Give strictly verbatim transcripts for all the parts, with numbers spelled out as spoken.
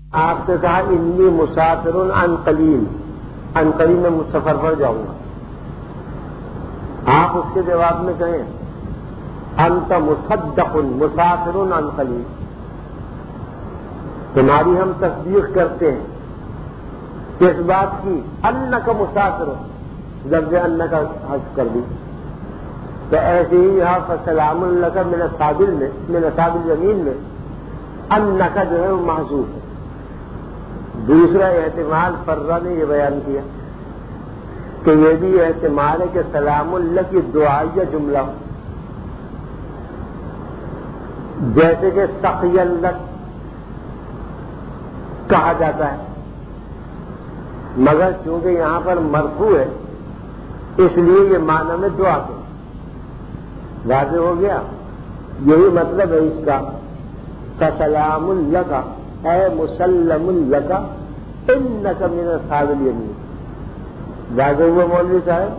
آپ سے کہا انی مسافر عن قلیل، عن قلیل میں سفر پر جاؤں گا، آپ اس کے جواب میں کہیں انت مصدق مسافر عن قلیل، تمہاری ہم تصدیق کرتے ہیں کس بات کی؟ انک مسافر، لفظ انک حذف کر دی، تو ایسے ہی یہاں فسلام لک من اصحاب میں من اصحاب الیمین میں انک جو ہے وہ محذوف ہے۔ دوسرا احتمال فرہ نے یہ بیان کیا کہ یہ بھی احتمال ہے کہ سلام اللہ کی دعائیہ جملہ ہو، جیسے کہ سقی اللہ کہا جاتا ہے، مگر چونکہ یہاں پر مرفوع ہے اس لیے یہ معنی میں دعا کے واضح ہو گیا۔ یہی مطلب ہے اس کا فسلام لک اے مسلم لک انک من اصحاب الیمین، واضح ہوا مولوی صاحب؟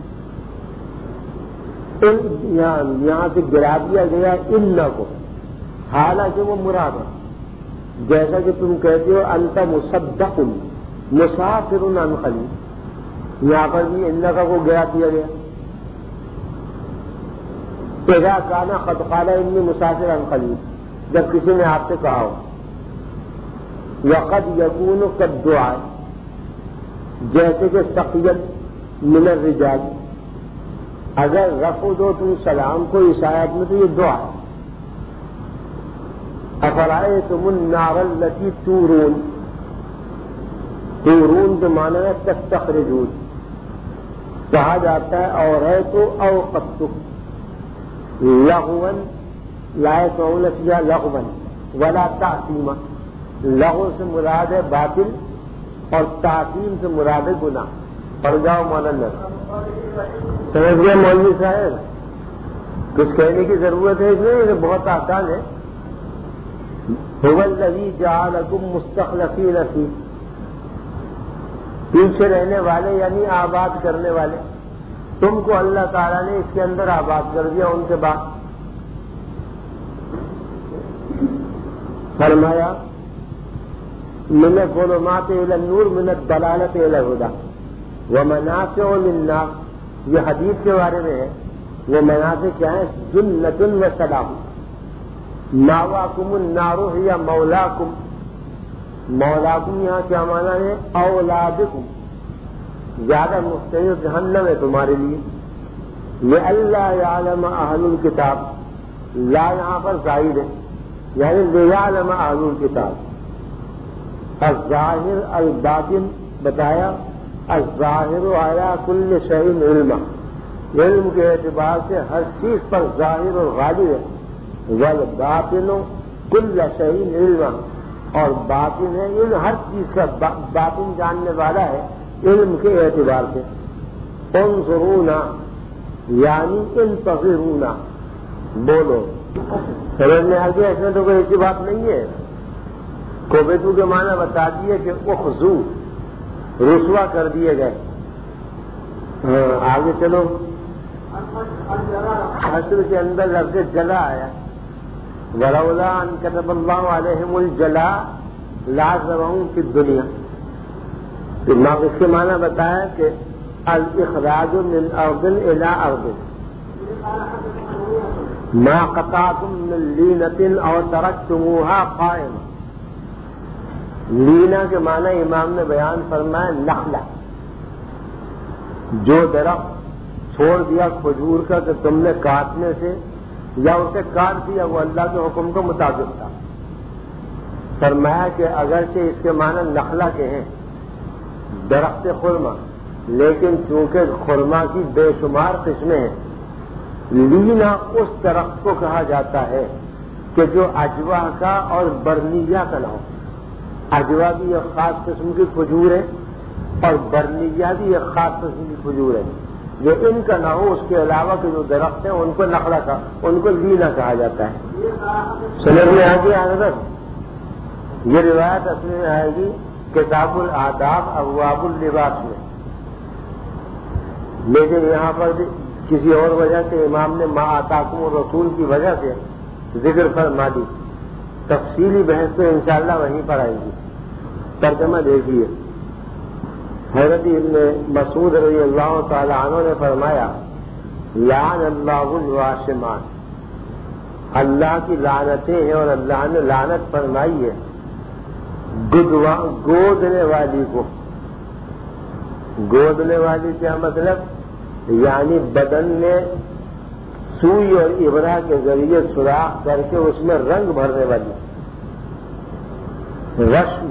ان یہاں, یہاں سے گرا دیا گیا ان کو، حالانکہ وہ مراد ہے، جیسا کہ تم کہتے ہو انت مصدق مسافر عن قلیل، یہاں پر بھی ان کا کو گرا دیا گیا۔ اذا کان قد قال انی مسافر عن قلیل، جب کسی نے آپ سے کہا ہو، وقد یکون قد دعا، جیسے کہ سقیت من الرجال، اگر رفع دو تم سلام کو اس آیت میں تو یہ دعا ہے۔ افرأیتم النار التی تورون، تورون کے معنی ہے تستخرجون، کہا جاتا ہے اور ہے تو اوقت لغوا لا يسمعون فيها لغوا ولا تعصیما، لغو سے مراد ہے باطل اور تعظیم سے مراد ہے گناہ۔ پڑھ جاؤ مولانا، سمجھ گئے مولوی صاحب؟ کچھ کہنے کی ضرورت ہے اس میں، یہ بہت آسان ہے۔ هو الذی جعلکم مستخلفین فیہ، پیچھے رہنے والے یعنی آباد کرنے والے، تم کو اللہ تعالیٰ نے اس کے اندر آباد کر دیا۔ ان کے بعد فرمایا من الظلمات الى النور من الضلالة الى الهدى ومنافع للناس، یہ حدیث کے بارے میں ہے۔ وہ منافع کیا ہے؟ جنت و سلام، ماواکم النار ہی مولاکم، مولاکم یہاں کیا معنی ہے؟ اولادکم، زیادہ مستحیل جہنم ہے تمہارے لیے۔ لئلا یعلم اہل الکتاب، لا یہاں پر زائد ہے، یعنی لیعلم اہل الکتاب۔ الظاہر الباطن بتایا، الظاہر علی کل شیء علم، علم کے اعتبار سے ہر چیز پر ظاہر اور غالب ہے۔ والباطن کل شیء علم، اور باطن ہے علم، ہر چیز کا باطن جاننے والا ہے علم کے اعتبار سے۔ انظرونا یعنی انتظرونا، بولو، سمجھ میں آ گیا؟ اس میں تو کوئی ایسی بات نہیں ہے۔ کوبیتو کے معنی بتا دیے کہ اخذو، رسوا کر دیے گئے۔ آگے چلو، حشر کے اندر لفظ جلا آیا، ولولا ان كتب اللہ علیہم الجلا لعذبهم فی الدنیا، اس کے معنی بتایا کہ الاخراج من ارض الى ارض، ما قطعتم من لینۃ او ترکتموها قائمہ۔ لینا کے معنی امام نے بیان فرمایا نخلہ، جو درخت چھوڑ دیا کھجور کا کہ تم نے کاٹنے سے، یا اسے کاٹ دیا، وہ اللہ کے حکم کے مطابق تھا۔ فرمایا کہ اگرچہ اس کے معنی نخلہ کے ہیں، درخت خرما، لیکن چونکہ خرما کی بے شمار قسمیں ہیں، لینا اس درخت کو کہا جاتا ہے کہ جو اجوا کا اور برنیہ کا نہ ہو۔ اجوا بھی ایک خاص قسم کی کھجور ہے اور برنیہ بھی ایک خاص قسم کی کھجور ہے، جو ان کا نہ ہو، اس کے علاوہ کے جو درخت ہیں ان کو نخلا کا، ان کو لینا کہا جاتا ہے۔ سمجھ میں آ گیا حضرت؟ یہ روایت اصل میں آئے گی کتاب الآداب ابواب اللباس میں، لیکن یہاں پر بھی کسی اور وجہ سے امام نے ما آتاکم الرسول کی وجہ سے ذکر فرما دی۔ تفصیلی بحث تو انشاءاللہ وہیں پر آئے گی۔ ترجمہ دیکھیے، حضرت ابن مسعود رضی اللہ تعالی عنہ نے فرمایا لعن اللہ الواشمات، اللہ کی لعنتیں ہیں اور اللہ نے لعنت فرمائی ہے گودنے والی کو۔ گودنے والی کیا مطلب؟ یعنی بدن میں سوئی اور ابرہ کے ذریعے سوراخ کر کے اس میں رنگ بھرنے والی۔ رشم،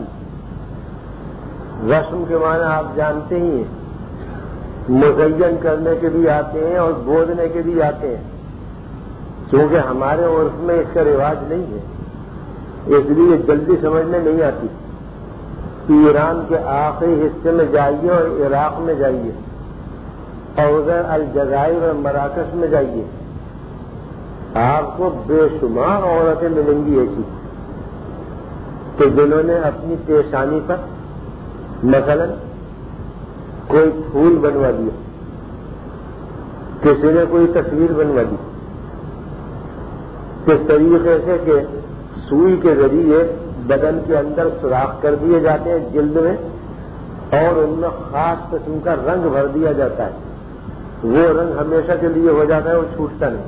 رشم کے معنی آپ جانتے ہی ہیں، مزین کرنے کے بھی آتے ہیں اور گودنے کے بھی آتے ہیں، کیونکہ ہمارے عرف میں اس کا رواج نہیں ہے، اس لیے جلدی سمجھ میں نہیں آتی۔ ایران کے آخری حصے میں جائیے اور عراق میں جائیے اور ادھر الجزائر اور مراکش میں جائیے، آپ کو بے شمار عورتیں ملیں گی ایسی کہ جنہوں نے اپنی پیشانی پر مثلا کوئی پھول بنوا دیا، کسی نے کوئی تصویر بنوا دی، کس طریقے سے کہ سوئی کے ذریعے بدن کے اندر سوراخ کر دیے جاتے ہیں جلد میں، اور ان میں خاص قسم کا رنگ بھر دیا جاتا ہے، وہ رنگ ہمیشہ کے لیے ہو جاتا ہے، وہ چھوٹتا نہیں،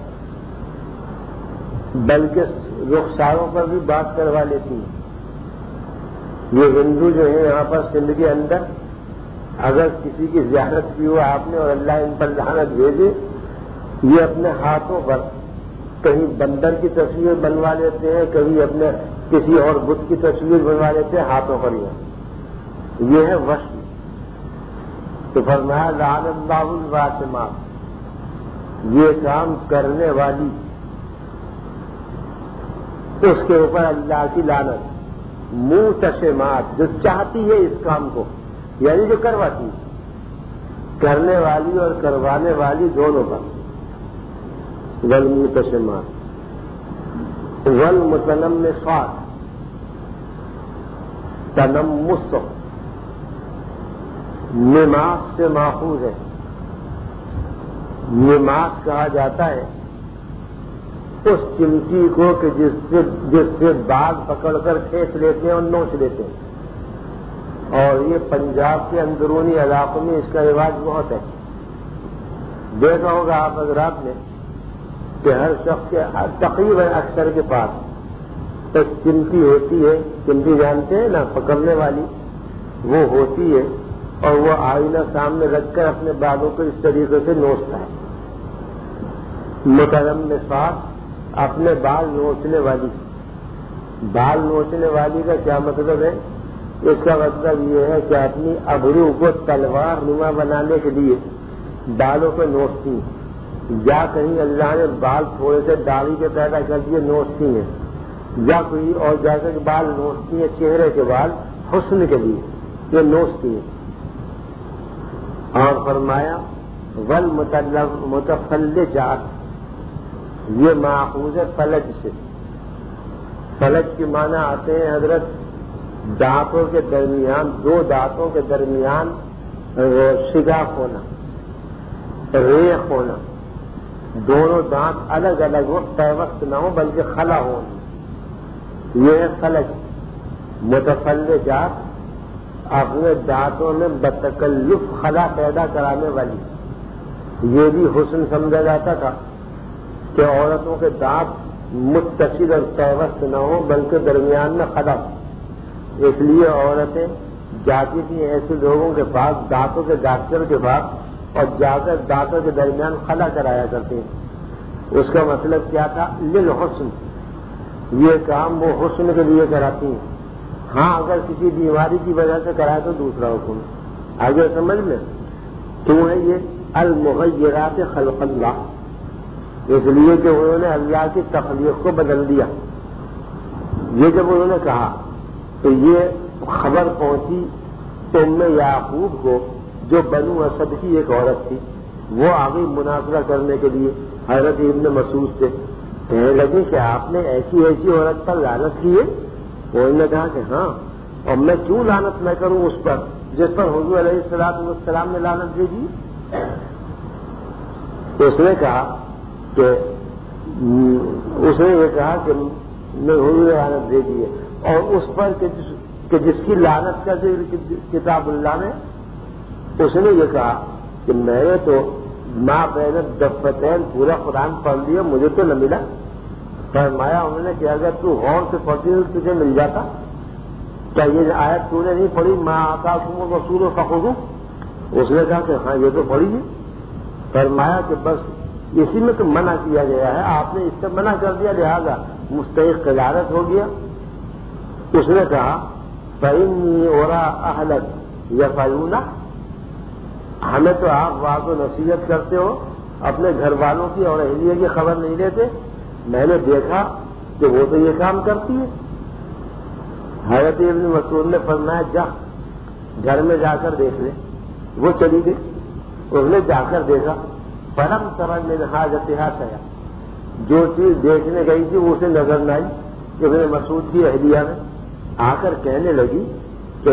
بلکہ رخساروں پر بھی بات کروا لیتی ہیں۔ یہ ہندو جو ہیں یہاں پر سندھ کے اندر، اگر کسی کی زیارت کی ہو آپ نے اور اللہ ان پر لعنت بھیجے، یہ اپنے ہاتھوں پر کہیں بندر کی تصویر بنوا لیتے ہیں، کہیں اپنے کسی اور بت کی تصویر بنوا لیتے ہیں ہاتھوں پر ہی، یہ ہے وشم۔ تو فرمایا لعن اللہ الواشمات، یہ کام کرنے والی اس کے اوپر اللہ کی لعنت، متشمات، جو چاہتی ہے اس کام کو، یعنی جو کرواتی ہے، کرنے والی اور کروانے والی دونوں پر۔ والمتشمات والمتنمصات، تنمس نماس سے ماخوذ ہے، نماس کہا جاتا ہے اس چمٹی کو کہ جس سے جس سے بال پکڑ کر کھینچ لیتے ہیں اور نوچ لیتے ہیں، اور یہ پنجاب کے اندرونی علاقوں میں اس کا رواج بہت ہے۔ دیکھا ہوگا آپ حضرات نے کہ ہر شخص کے تقریباً اکثر کے پاس ایک چمٹی ہوتی ہے، چمٹی جانتے ہیں نا، پکڑنے والی، وہ ہوتی ہے، اور وہ آئینہ سامنے رکھ کر اپنے بالوں کو اس طریقے سے نوچتا ہے۔ متنمصات، اپنے بال نوچنے والی۔ بال نوچنے والی کا کیا مطلب ہے؟ اس کا مطلب یہ ہے کہ اپنی ابرو کو تلوار نما بنانے کے لیے بالوں کو نوچتی ہیں، یا کہیں اللہ نے بال تھوڑے سے داڑھی کے پیدا کر دیے نوچتی ہیں، یا کوئی اور جیسے کہ بال نوچتی ہیں چہرے کے بال حسن کے لیے، یہ نوچتی ہیں۔ اور فرمایا والمتفلجات، یہ ماخوذ ہے فلج سے۔ فلج کے معنی آتے ہیں حضرت دانتوں کے درمیان، دو دانتوں کے درمیان شگاف ہونا، ریخ ہونا، دونوں دانت الگ الگ ہو، پیوست نہ ہو بلکہ خلا ہو، یہ ہے فلج۔ متفلجات، اپنے دانتوں میں بتکلف خلا پیدا کرانے والی۔ یہ بھی حسن سمجھا جاتا تھا کہ عورتوں کے دانت متصل اور پیوست نہ ہو بلکہ درمیان میں خلا ہو، اس لیے عورتیں جاتی تھیں ایسے لوگوں کے پاس، دانتوں کے ڈاکٹر کے پاس، اور جا کر دانتوں کے درمیان خلا کرایا کرتے ہیں۔ اس کا مطلب کیا تھا؟ للحسن، یہ کام وہ حسن کے لیے کراتی ہیں۔ ہاں اگر کسی بیماری کی وجہ سے کرائے تو دوسرا حکم، آگے سمجھ لیں۔ تو ہے یہ المغیرات خلق اللہ، اس لیے کہ انہوں نے اللہ کی تخلیق کو بدل دیا۔ یہ جب انہوں نے کہا تو یہ خبر پہنچی ام یعقوب کو، جو بنو اسد کی ایک عورت تھی، وہ آ گئی مناظرہ کرنے کے لیے حضرت ابن مسعود سے، کہنے لگے کہ آپ نے ایسی ایسی عورت پر لعنت کی ہے؟ انہوں نے کہا کہ ہاں، اور میں کیوں لعنت نہ کروں اس پر جس پر حضور علیہ الصلوۃ والسلام نے لعنت بھیجی؟ اس نے کہا کہ اس نے یہ کہا کہ میں حضور نے لعنت بھیجی ہے، اور اس پر کہ کہ جس کی لعنت کا ذکر کتاب اللہ میں، اس نے یہ کہا کہ میں نے تو ماں بین الدفتین پورا قرآن پڑھ لیا، مجھے تو نہ ملا۔ فرمایا انہوں نے کہ اگر تو غور سے پڑھتی تو تجھے مل جاتا۔ کیا یہ آیت تو نے نہیں پڑھی ماں آتاکم الرسول فخذوہ؟ اس نے کہا کہ ہاں یہ تو پڑھی ہے۔ فرمایا کہ بس اسی میں تو منع کیا گیا ہے، آپ نے اس سے منع کر دیا، لہذا مستحق قذارت ہو گیا۔ اس نے کہا فإنی أرى أهلك يفعلون، ہمیں تو آپ واضح و نصیحت کرتے ہو، اپنے گھر والوں کی اور اہلیہ کی خبر نہیں لیتے، میں نے دیکھا کہ وہ تو یہ کام کرتی ہے۔ حضرت ابن مسعود نے فرمایا جا گھر میں جا کر دیکھ لے۔ وہ چلی گئی، اس نے جا کر دیکھا، فلم تر من حاجتها شيئا، جو چیز دیکھنے گئی تھی وہ اسے نظر نہ آئی۔ ابن مسعود کی اہلیہ میں آ کر کہنے لگی کہ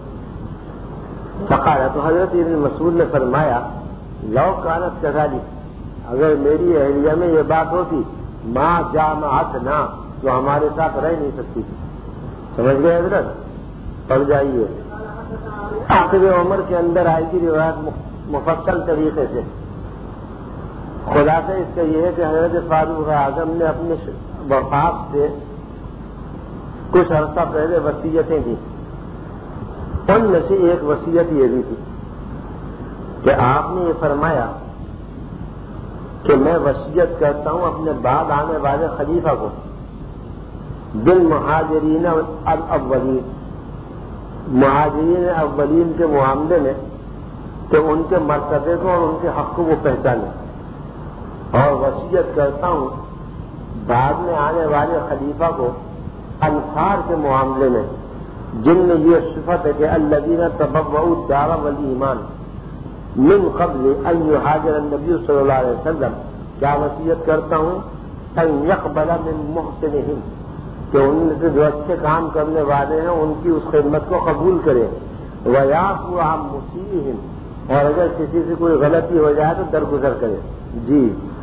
فقال، تو حضرت ابن مسعود نے فرمایا لو کانت کذالک، اگر میری اہلیہ میں یہ بات ہوتی ما جامعتنا، تو ہمارے ساتھ رہ نہیں سکتی تھی۔ سمجھ گئے حضرت؟ پڑھ جائیے۔ آخر عمر کے اندر آئی کی روایت مفصل طریقے سے۔ خلاصہ اس کا یہ ہے کہ حضرت فاروق اعظم نے اپنے وفات سے کچھ عرصہ پہلے وصیتیں دی، ان میں سے ایک وصیت یہ بھی تھی کہ آپ نے یہ فرمایا کہ میں وصیت کرتا ہوں اپنے بعد آنے والے خلیفہ کو بالمہاجرین الاولین، مہاجرین اولین کے معاملے میں کہ ان کے مرتبے کو اور ان کے حق کو وہ پہچانے، اور وصیت کرتا ہوں بعد میں آنے والے خلیفہ کو انصار کے معاملے میں جن میں یہ صفت ہے کہ الذین تبوؤا الدار والایمان من قبل ان یہاجر النبی صلی اللہ علیہ وسلم، کیا وصیت کرتا ہوں ان یقبل من محسنہم، کہ ان میں سے جو اچھے کام کرنے والے ہیں ان کی اس خدمت کو قبول کرے، ویعفو عن مسیئہم، اور اگر کسی سے کوئی غلطی ہو جائے تو درگزر کرے۔ جی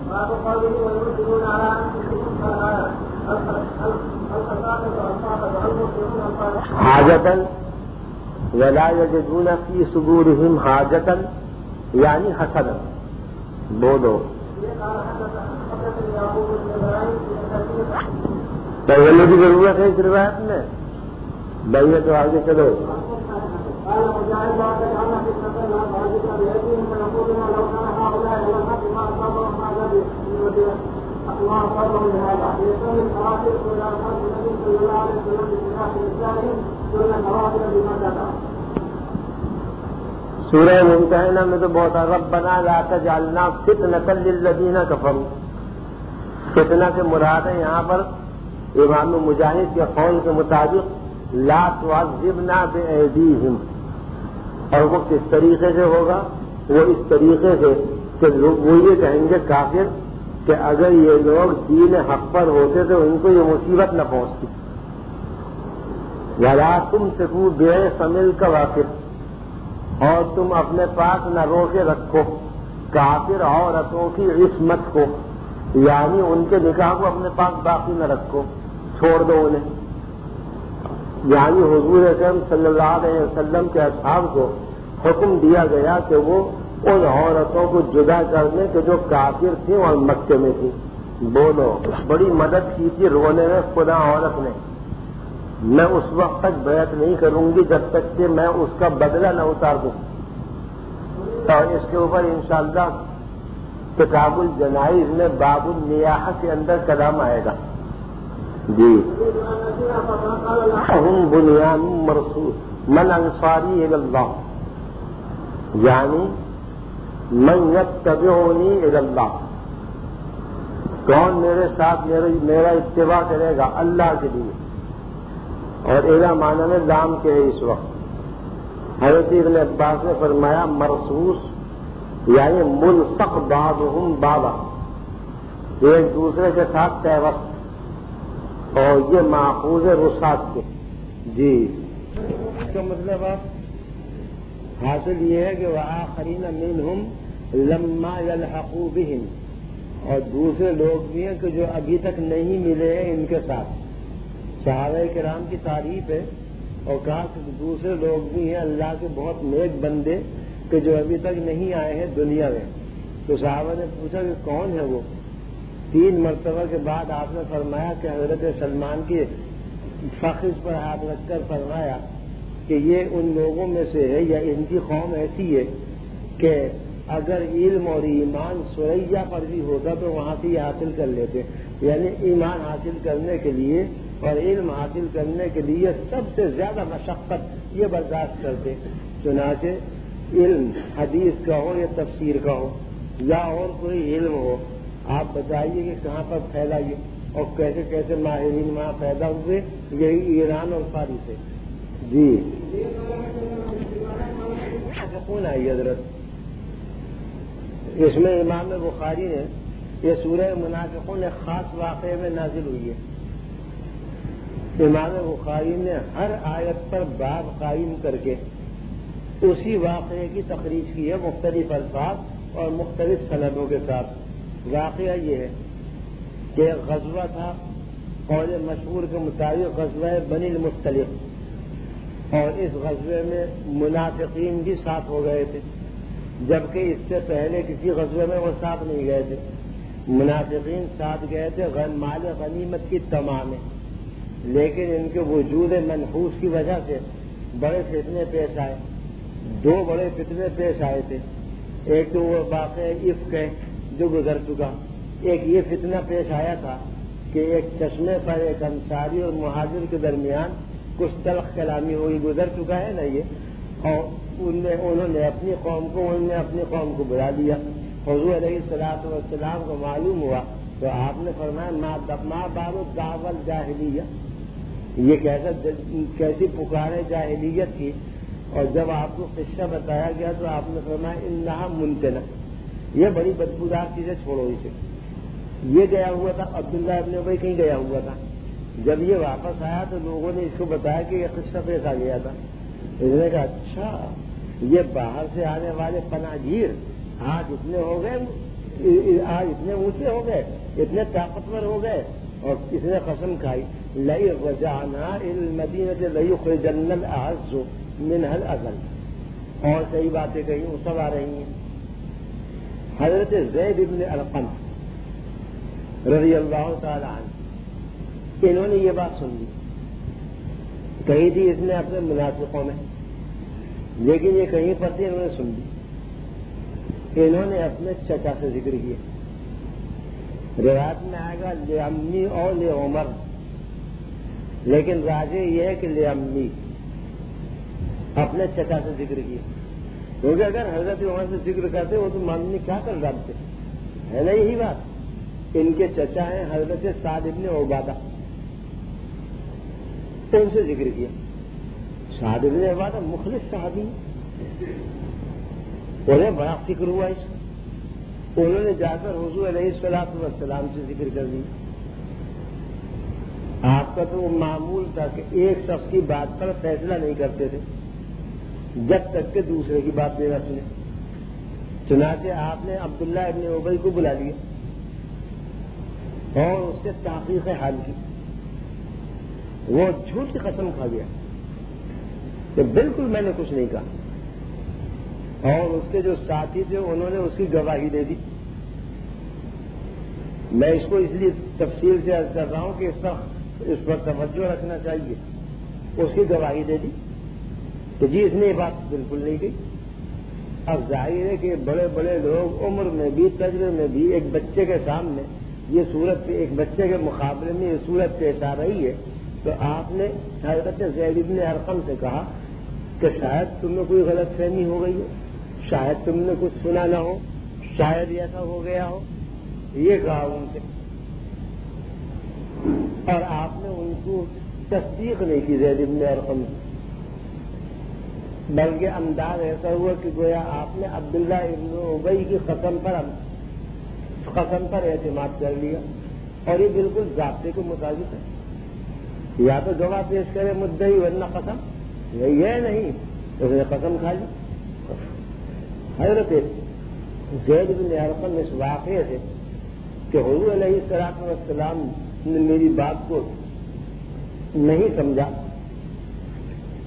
حاجتاً ولا یجدون فی صدورہم حاجتاً، یعنی حسدا، بولو پہلے کی ضرورت ہے اس روایت میں؟ بھائی تو آگے چلو۔ سورہ ممتحنہ میں تو بہت ربنا لا تجعلنا فتنة للذین کفروا، فتنہ سے مراد ہے یہاں پر امام مجاہد کے قول کے مطابق لا تعذبنا بأیدیہم، اور وہ کس طریقے سے ہوگا؟ وہ اس طریقے سے کہ وہ یہ کہیں گے کافر کہ اگر یہ لوگ دین حق پر ہوتے تو ان کو یہ مصیبت نہ پہنچتی۔ ولا تمسکوا بعصم الکوافر، اور تم اپنے پاس نہ روکے رکھو کافر عورتوں کی عصمت کو، یعنی ان کے نکاح کو اپنے پاس باقی نہ رکھو، چھوڑ دو انہیں۔ یعنی حضور اکرم صلی اللہ علیہ وسلم کے اصحاب کو حکم دیا گیا کہ وہ ان عورتوں کو جدا کر دیں کہ جو کافر تھیں اور مکے میں تھیں۔ بولو، بڑی مدد کی تھی رونے میں خدا عورت نے، میں اس وقت تک بیعت نہیں کروں گی جب تک کہ میں اس کا بدلہ نہ اتار دوں۔ اور اس کے اوپر انشاءاللہ کتاب الجنائز میں باب النیاحہ کے اندر کلام آئے گا۔ جی ہم بنیان مرصوص من انصاری الی اللہ، یعنی من یتبعنی الی اللہ، کون میرے ساتھ میرا اتباع کرے گا اللہ کے لیے، اور الی معنی میں لام کے ہے اس وقت۔ حضرت ابن عباس نے فرمایا مرصوص یعنی ملصق بعضهم بعضا، ایک دوسرے کے ساتھ پیوست، اور یہ ماخوذ رسات کے۔ جی اس کا مطلب اب حاصل یہ ہے کہ وآخرین منہم لما یلحقوا بہم، اور دوسرے لوگ بھی ہیں کہ جو ابھی تک نہیں ملے ہیں ان کے ساتھ۔ صحابہ کرام کی تعریف ہے اور کہا کہ دوسرے لوگ بھی ہیں اللہ کے بہت نیک بندے کہ جو ابھی تک نہیں آئے ہیں دنیا میں. تو صحابہ نے پوچھا کہ کون ہے وہ؟ تین مرتبہ کے بعد آپ نے فرمایا کہ حضرت سلمان کے فخذ پر ہاتھ رکھ کر فرمایا کہ یہ ان لوگوں میں سے ہے یا ان کی قوم ایسی ہے کہ اگر علم اور ایمان سریا پر بھی ہوتا تو وہاں سے یہ حاصل کر لیتے. یعنی ایمان حاصل کرنے کے لیے اور علم حاصل کرنے کے لیے سب سے زیادہ مشقت یہ برداشت کرتے. چنانچہ علم حدیث کا ہو یا تفسیر کا ہو یا اور کوئی علم ہو، آپ بتائیے کہ کہاں پر پھیلا یہ اور کیسے کیسے ماہرین وہاں پیدا ہوئے. یہی ایران اور فارس سے. جی کون آئی حضرت؟ اس میں امام بخاری نے یہ سورہ منافقون ایک خاص واقعے میں نازل ہوئی ہے. امام بخاری نے ہر آیت پر باب قائم کر کے اسی واقعے کی تخریج کی ہے مختلف الفاظ اور مختلف سندوں کے ساتھ. واقعہ یہ ہے کہ ایک غزوہ تھا اور یہ مشہور کے مطابق غزوہ بنی المصطلق، اور اس غزوے میں منافقین بھی ساتھ ہو گئے تھے، جبکہ اس سے پہلے کسی غزوے میں وہ ساتھ نہیں گئے تھے. منافقین ساتھ گئے تھے مال غنیمت کی تمام میں، لیکن ان کے وجود منحوس کی وجہ سے بڑے فتنے پیش آئے. دو بڑے فتنے پیش آئے تھے. ایک تو وہ واقعہ عفق ہے جو گزر چکا. ایک یہ فتنہ پیش آیا تھا کہ ایک چشمے پر ایک انصاری اور مہاجر کے درمیان کچھ تلخ کلامی ہوئی، گزر چکا ہے نا یہ، اور ان نے انہوں نے اپنی قوم کو انہوں نے اپنی قوم کو بلا دیا. حضور علیہ الصلوۃ والسلام کو معلوم ہوا تو آپ نے فرمایا ما بال الدعوى الجاہلیہ، یہ کیسا کیسی پکارے جاہلیت کی. اور جب آپ کو قصہ بتایا گیا تو آپ نے فرمایا انہا منتنہ، یہ بڑی بدبودار چیزیں چھوڑو اسے. یہ گیا ہوا تھا عبداللہ ابن ابی کہیں گیا ہوا تھا. جب یہ واپس آیا تو لوگوں نے اس کو بتایا کہ یہ قصہ پیش آ گیا تھا. اس نے کہا اچھا یہ باہر سے آنے والے پناہ گیر آج اتنے ہو گئے، آج اتنے اونچے ہو گئے، اتنے طاقتور ہو گئے. اور اس نے قسم کھائی لئی رجعنا المدینہ لیخرجن الاعز منها الاذل، اور کئی باتیں کہیں وہ سب آ رہی ہیں. حضرت زید بن ارقم رضی اللہ تعالی عنہ انہوں نے یہ بات سن لی، کہی تھی اس نے اپنے منافقوں میں، لیکن یہ کہیں پر تھی انہوں نے سن لی. انہوں نے اپنے چچا سے ذکر کیا. روایت میں آئے گا لے امی اور لے عمر، لیکن راجے یہ ہے کہ لے امی اپنے چچا سے ذکر کیا. کیونکہ اگر حضرت عمر سے ذکر کرتے وہ تو معلوم کیا کر ڈالتے، ہے نا یہی بات. ان کے چچا ہیں حضرت سعد بن عبادہ، ان سے ذکر کیا. سعد بن عبادہ مخلص صحابی، انہیں بڑا فکر ہوا اس کا. انہوں نے جا کر حضور علیہ الصلوۃ والسلام سے ذکر کر دی. آپ کا تو وہ معمول تھا کہ ایک شخص کی بات پر فیصلہ نہیں کرتے تھے جب تک کہ دوسرے کی بات نہیں نہ سنے. چنانچہ آپ نے عبداللہ ابن ابی کو بلا لیا اور اس سے تحقیق حال کی. وہ جھوٹ کی قسم کھا گیا کہ بالکل میں نے کچھ نہیں کہا، اور اس کے جو ساتھی تھے انہوں نے اس کی گواہی دے دی. میں اس کو اس لیے تفصیل سے عرض کر رہا ہوں کہ اس پر اس پر توجہ رکھنا چاہیے. اس کی گواہی دے دی کہ جی اس نے یہ بات بالکل نہیں کی. اب ظاہر ہے کہ بڑے بڑے لوگ عمر میں بھی تجربے میں بھی ایک بچے کے سامنے یہ صورت ایک بچے کے مقابلے میں یہ صورت پیش آ رہی ہے. تو آپ نے حضرت زید بن ارقم سے کہا کہ شاید تم میں کوئی غلط فہمی ہو گئی ہو، شاید تم نے کچھ سنا نہ ہو، شاید ایسا ہو گیا ہو. یہ کہا ان سے، اور آپ نے ان کو تصدیق نہیں کی زید بن ارقم کی، بلکہ انداز ایسا ہوا کہ گویا آپ نے عبداللہ ابن ابی کی قسم پر قسم پر اعتماد کر لیا. اور یہ بالکل ضابطے کے مطابق ہے. یا تو گواہ پیش کرے مدعی ورنہ قسم، یہی ہے نہیں اس نے قسم کھا لی. حضرت زید بن ارقم اس واقعے سے کہ حضور علیہ الصلوۃ والسلام نے میری بات کو نہیں سمجھا،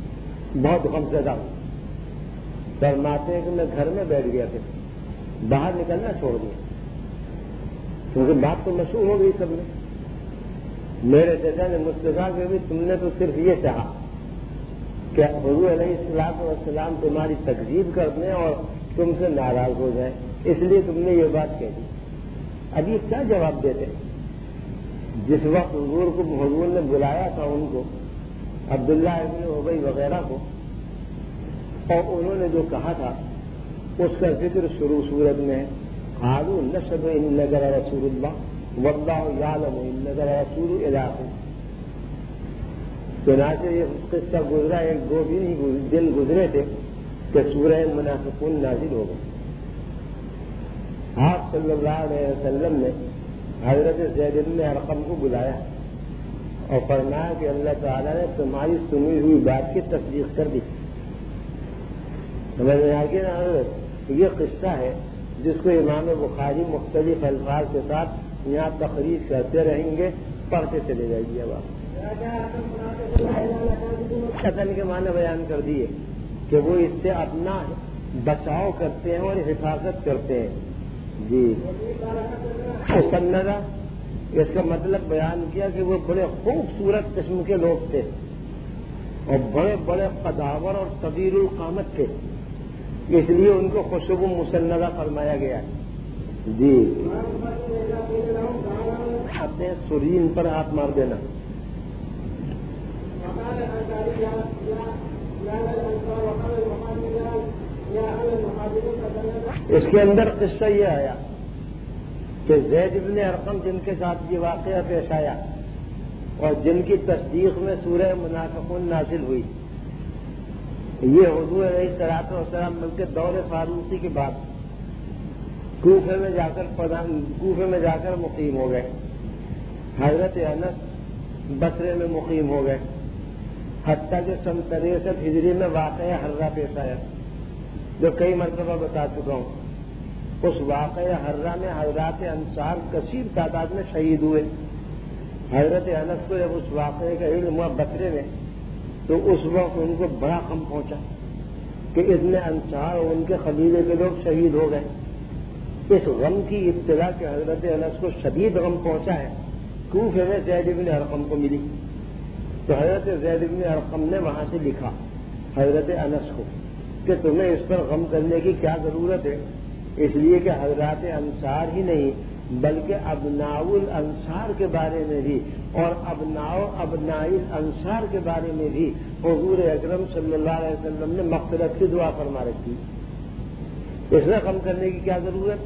بہت غم زدہ ہوں. فرماتے ہیں کہ میں گھر میں بیٹھ گیا پھر باہر نکلنا چھوڑ دیا کیونکہ بات تو مشہور ہو گئی سب میں. میرے چچا نے مجھ سے کہا کہ بھی تم نے تو صرف یہ چاہا کہ حضور علیہ السلام والسلام تمہاری تکذیب کر دیں اور تم سے ناراض ہو جائیں، اس لیے تم نے یہ بات کہہ دی. اب یہ کیا جواب دیتے؟ جس وقت حضور کو حضور نے بلایا تھا ان کو، عبداللہ ابن ابی وغیرہ کو، اور انہوں نے جو کہا تھا اس کا ذکر شروع صورت میں ہے. قالوا نشهد انك لرسول الله والله يعلم انك لرسول الہ. چنانچہ یہ قصہ گزرا، ایک دو دن گزرے تھے کہ سورہ منافقون نازل ہو گئی. آپ صلی اللہ علیہ وسلم نے حضرت زید بن ارقم کو بلایا اور فرمایا کہ اللہ تعالیٰ نے تمہاری سنی ہوئی بات کی تصدیق کر دی. سمجھ میں آ گیا نا حضرت؟ یہ قصہ ہے جس کو امام بخاری مختلف الفاظ کے ساتھ یہاں تخریج کرتے رہیں گے، پڑھتے چلے جائیے. اب آپ قتل کے معنی بیان کر دیے کہ وہ اس سے اپنا بچاؤ کرتے ہیں اور حفاظت کرتے ہیں. جی مسندہ اس کا مطلب بیان کیا کہ وہ بڑے خوبصورت قسم کے لوگ تھے اور بڑے بڑے قداور اور طویل القامت تھے، اس لیے ان کو خوشبو مسندہ فرمایا گیا. جی اپنے سرین پر ہاتھ مار دینا. اس کے اندر قصہ یہ آیا کہ زید بن ارقم جن کے ساتھ یہ واقعہ پیش آیا اور جن کی تصدیق میں سورہ منافقون نازل ہوئی، یہ حضور علیہ الصلوۃ والسلام بلکہ دور فاروقی کے بعد کوفے میں جا کر کوفے میں جا کر مقیم ہو گئے. حضرت انس بصرے میں مقیم ہو گئے، حتیٰ کہ سن تریسٹھ ہجری میں واقعہ حرہ پیش آیا جو کئی مرتبہ بتا چکا ہوں. اس واقعہ حرہ میں حضرات انصار کثیر تعداد میں شہید ہوئے. حضرت انس کو جب اس واقعے کا علم ہوا بصرے میں تو اس وقت ان کو بڑا غم پہنچا کہ اتنے انصار اور ان کے قبیلے کے لوگ شہید ہو گئے. اس غم کی اطلاع کہ حضرت انس کو شدید غم پہنچا ہے کوفے میں زید بن ارقم کو ملی. تو حضرت زید بن ارقم نے وہاں سے لکھا حضرت انس کو کہ تمہیں اس پر غم کرنے کی کیا ضرورت ہے، اس لیے کہ حضرات انصار ہی نہیں بلکہ ابناء الانصار کے بارے میں بھی اور ابناء ابناء الانصار کے بارے میں بھی حضور اکرم صلی اللہ علیہ وسلم نے مغفرت کی دعا فرما رکھی. اس میں غم کرنے کی کیا ضرورت؟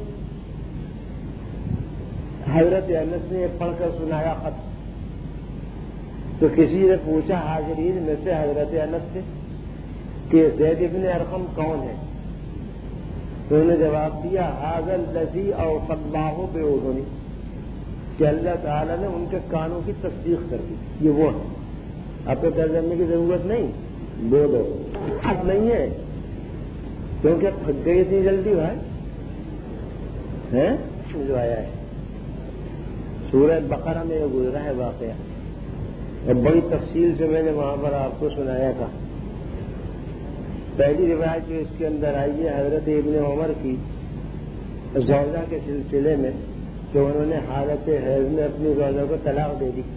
حضرت انس نے پڑھ کر سنایا خط، تو کسی نے پوچھا حاضرین میں سے حضرت انس سے کہ زید بن ارقم کون ہے؟ تو انہوں نے جواب دیا حاضر الذی اوفى الله بأذنی، کہ اللہ تعالیٰ نے ان کے کانوں کی تصدیق کر دی. یہ وہ ہے، آپ کو ترجمے کی ضرورت نہیں، بولو اب نہیں ہے کیونکہ پھٹ گئی اتنی جلدی بھائی ہے. جو آیا ہے سورہ بقرہ میں یہ گزرا ہے واقعہ اور بڑی تفصیل سے میں نے وہاں پر آپ کو سنایا تھا. پہلی روایت جو اس کے اندر آئی ہے حضرت ابن عمر کی زوجہ کے سلسلے میں کہ انہوں نے حالت حیض میں اپنی زوجہ کو طلاق دے دی.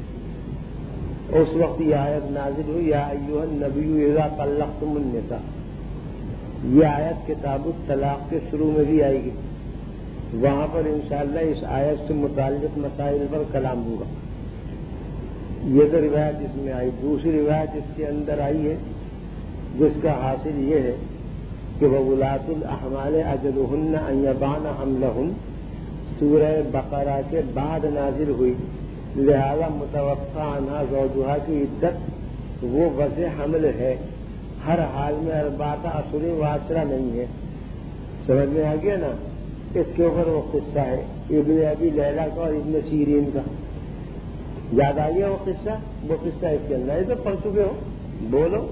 اس وقت یہ آیت نازل ہوئی یا ایھا النبی اذا طلقتم النساء. یہ آیت کتاب الطلاق کے شروع میں بھی آئے گی، وہاں پر انشاءاللہ اس آیت سے متعلق مسائل پر کلام ہوگا. یہ تو روایت اس میں آئی. دوسری روایت اس کے اندر آئی ہے جس کا حاصل یہ ہے کہ وَأُولَاتُ الْأَحْمَالِ أَجَلُهُنَّ أَن يَضَعْنَ حَمْلَهُنَّ سورہ بقرہ کے بعد نازل ہوئی، لہذا متوفی عنہا زوجہا کی عدت وہ وضع حمل ہے، ہر حال میں اربعۃ اشہر و عشرہ نہیں ہے. سمجھ میں آ گیا نا؟ اس کے اوپر وہ قصہ ہے ابن ابی لیلہ کا اور ابن سیرین کا. یاد آ گیا وہ قصہ؟ وہ قصہ اس کے اندر ہے تو پڑھ چکے ہو. بولو.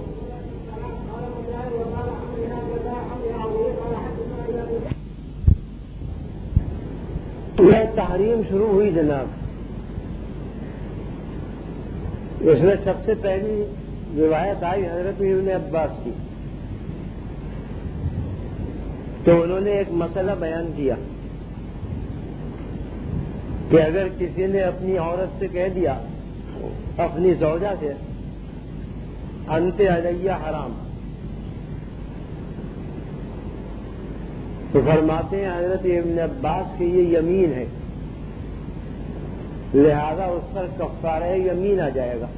یہ تحریم شروع ہوئی جناب. اس میں سب سے پہلی روایت آئی حضرت ابن عباس کی، تو انہوں نے ایک مسئلہ بیان کیا کہ اگر کسی نے اپنی عورت سے کہہ دیا، اپنی زوجہ سے، انت علیہ حرام، تو فرماتے ہیں حضرت ابن عباس کہ یہ یمین ہے، لہذا اس پر کفارہ یمین آ جائے گا۔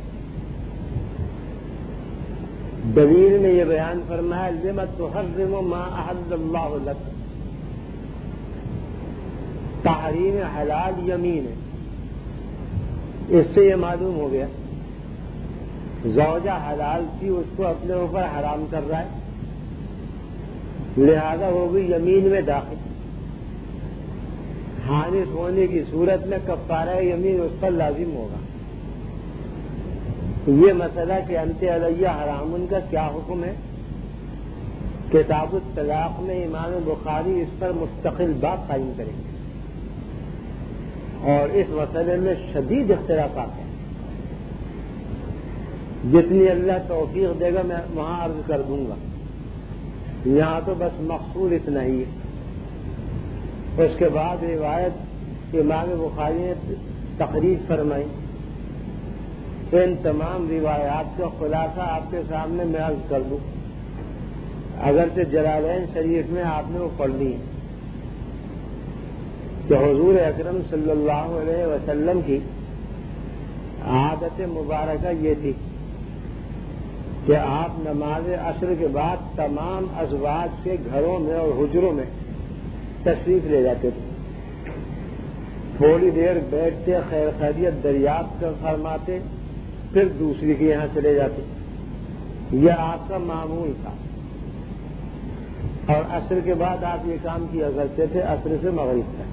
دلیل میں یہ بیان فرمایا لم تحرم ما احل اللہ لک، تحریم حلال یمین ہے۔ اس سے یہ معلوم ہو گیا زوجہ حلال تھی، اس کو اپنے اوپر حرام کر رہا ہے، لہذا وہ بھی یمین میں داخل، حانث ہونے کی صورت میں کفارہ یمین اس پر لازم ہوگا۔ یہ مسئلہ کہ انت علیہ حرام ان کا کیا حکم ہے؟ کتاب الطلاق میں امام بخاری اس پر مستقل باب قائم کریں گے، اور اس مسئلے میں شدید اختلافات ہیں، جتنی اللہ توفیق دے گا میں وہاں عرض کر دوں گا، یہاں تو بس مقصود اتنا ہی ہے۔ اس کے بعد روایت امام بخاری نے تخریج فرمائی، ان تمام روایات کا خلاصہ آپ کے سامنے میں عرض کر دوں، اگرچہ جلالین شریف میں آپ نے وہ پڑھ لی ہے کہ حضور اکرم صلی اللہ علیہ وسلم کی عادت مبارکہ یہ تھی کہ آپ نماز عصر کے بعد تمام ازواج کے گھروں میں اور حجروں میں تشریف لے جاتے تھے، تھوڑی دیر بیٹھتے، خیر خیریت دریافت فرماتے، پھر دوسری کے یہاں چلے جاتے۔ یہ آپ کا معمول تھا، اور عصر کے بعد آپ یہ کام کیا کرتے تھے عصر سے مغرب تک۔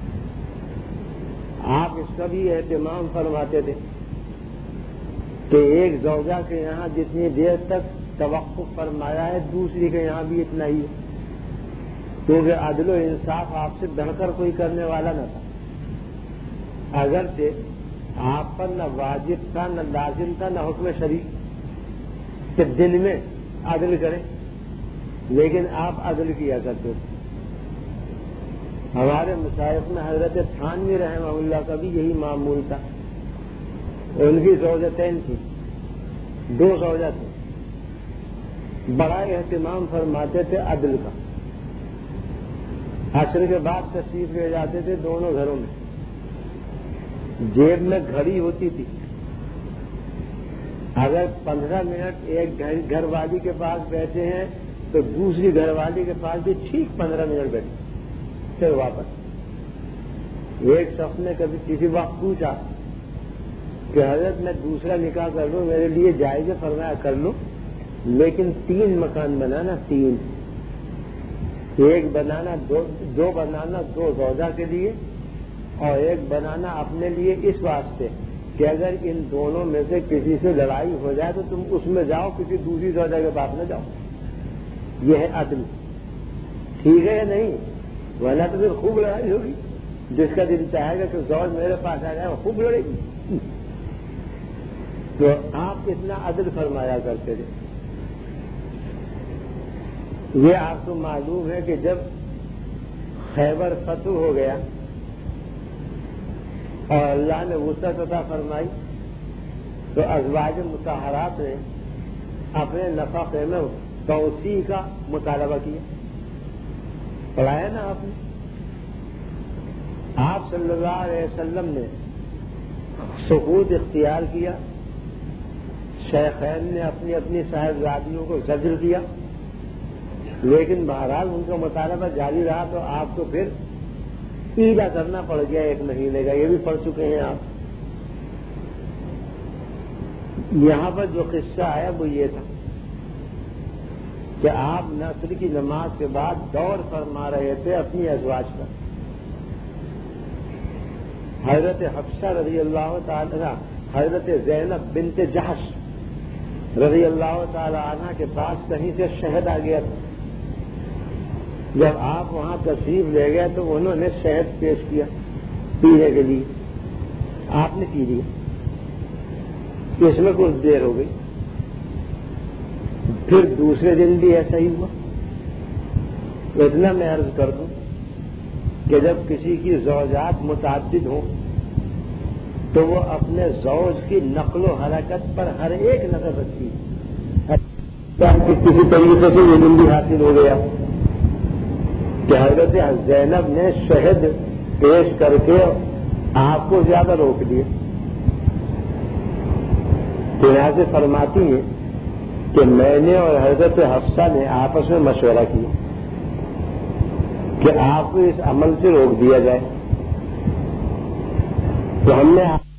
آپ اس کا بھی اہتمام فرماتے تھے کہ ایک زوجہ کے یہاں جتنی دیر تک توقف فرمایا ہے دوسری کے یہاں بھی اتنا ہی ہے، کیونکہ عدل و انصاف آپ سے بڑھ کر کوئی کرنے والا نہ تھا۔ اگرچہ آپ پر نہ واجب تھا، نہ لازم تھا، نہ حکم شرعی کہ دن میں عدل کریں، لیکن آپ عدل کیا کرتے تھے۔ ہمارے مشائخ میں حضرت تھانوی رحمہ اللہ کا بھی یہی معمول تھا، ان کی زوجتین تھیں، دو زوجہ تھے، بڑا اہتمام فرماتے تھے عدل کا۔ عصر کے بعد تشریف لے جاتے تھے دونوں گھروں میں، جیب میں گھڑی ہوتی تھی، اگر پندرہ منٹ ایک گھر والی کے پاس بیٹھے ہیں تو دوسری گھر والی کے پاس بھی ٹھیک پندرہ منٹ بیٹھے، پھر واپس۔ ایک شخص نے کبھی کسی وقت پوچھا کہ حضرت میں دوسرا نکاح کر لوں، میرے لیے جائز ہے؟ فرمایا کر لو، لیکن تین مکان بنانا، تین، ایک بنانا دو, دو بنانا دو زوجہ کے لیے، اور ایک بنانا اپنے لیے، اس واسطے کہ اگر ان دونوں میں سے کسی سے لڑائی ہو جائے تو تم اس میں جاؤ، کسی دوسری زوجہ کے پاس نہ جاؤ۔ یہ ہے عدل، ٹھیک ہے یا نہیں؟ ورنہ تو پھر خوب لڑائی ہوگی، جس کا دل چاہے گا کہ زوج میرے پاس آ جائے وہ خوب لڑے گی۔ تو آپ اتنا عدل فرمایا کرتے تھے۔ یہ آپ کو معلوم ہے کہ جب خیبر فتح ہو گیا اور اللہ نے وسعت عطا فرمائی تو ازواج مطہرات نے اپنے نفقے میں توسیع کا مطالبہ کیا، پڑھایا نا آپ نے۔ آپ صلی اللہ علیہ وسلم نے سکوت اختیار کیا، شیخین نے اپنی اپنی صاحبزادیوں کو زجر دیا، لیکن بہرحال ان کا مطالبہ جاری رہا تو آپ کو پھر ایلا کرنا پڑ گیا ایک مہینے کا، یہ بھی پڑھ چکے ہیں آپ۔ یہاں پر جو قصہ آیا وہ یہ تھا کہ آپ نصر کی نماز کے بعد دور فرما رہے تھے اپنی ازواج پر۔ حضرت حفصہ رضی اللہ تعالی، حضرت زینب بنت جحش رضی اللہ تعالی عنہ کے پاس کہیں سے شہد آ گیا تھا۔ جب آپ وہاں تشریف لے گئے تو انہوں نے شہد پیش کیا پینے کے لیے، آپ نے پی لیا، اس میں کچھ دیر ہو گئی، پھر دوسرے دن بھی ایسا ہی ہوا. اتنا میں عرض کر دوں کہ جب کسی کی زوجات متعدد ہوں تو وہ اپنے زوج کی نقل و حرکت پر ہر ایک نظر رکھتی ہے کہ کسی طریقے سے یہ علم بھی حاصل ہو گیا کہ حضرت زینب نے شہد پیش کر کے آپ کو زیادہ روک دیا. تو یہاں سے فرماتی ہیں کہ میں نے اور حضرت حفصہ نے آپس میں مشورہ کیا کہ آپ کو اس عمل سے روک دیا جائے. تو ہم نے